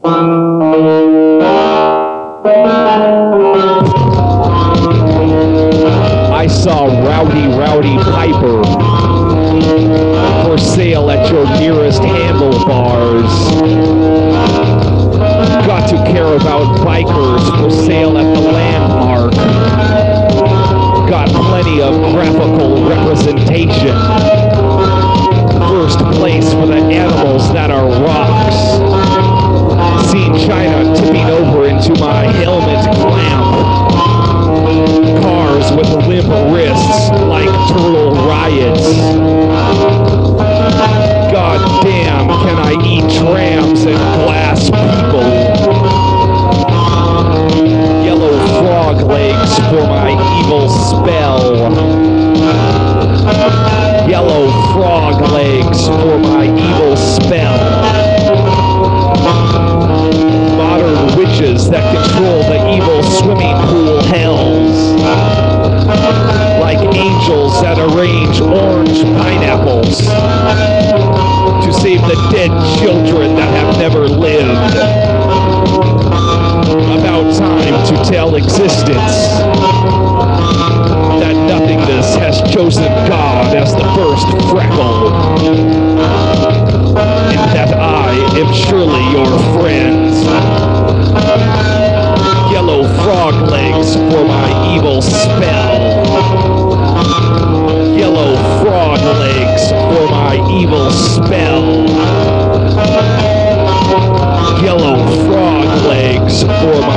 I saw Rowdy Piper for sale at your nearest handlebars. Got to care about bikers for sale at the landmark. Got plenty of graphical representation. First place for the animals that are rocks. Seen China tipping over into my helmet clamp. Cars with limp wrists like turtle riots. God damn, can I eat trams and glass people? Yellow frog legs for my evil spell. Yellow frog legs for my evil spell. Modern witches that control the evil swimming pool hells. Like angels that arrange orange pineapples to save the dead children that have never lived. About time to tell existence that nothingness has chosen God as the first freckle, and that I am surely your friend. Yellow frog legs for my evil spell. Yellow frog legs for my evil spell. Yellow frog legs for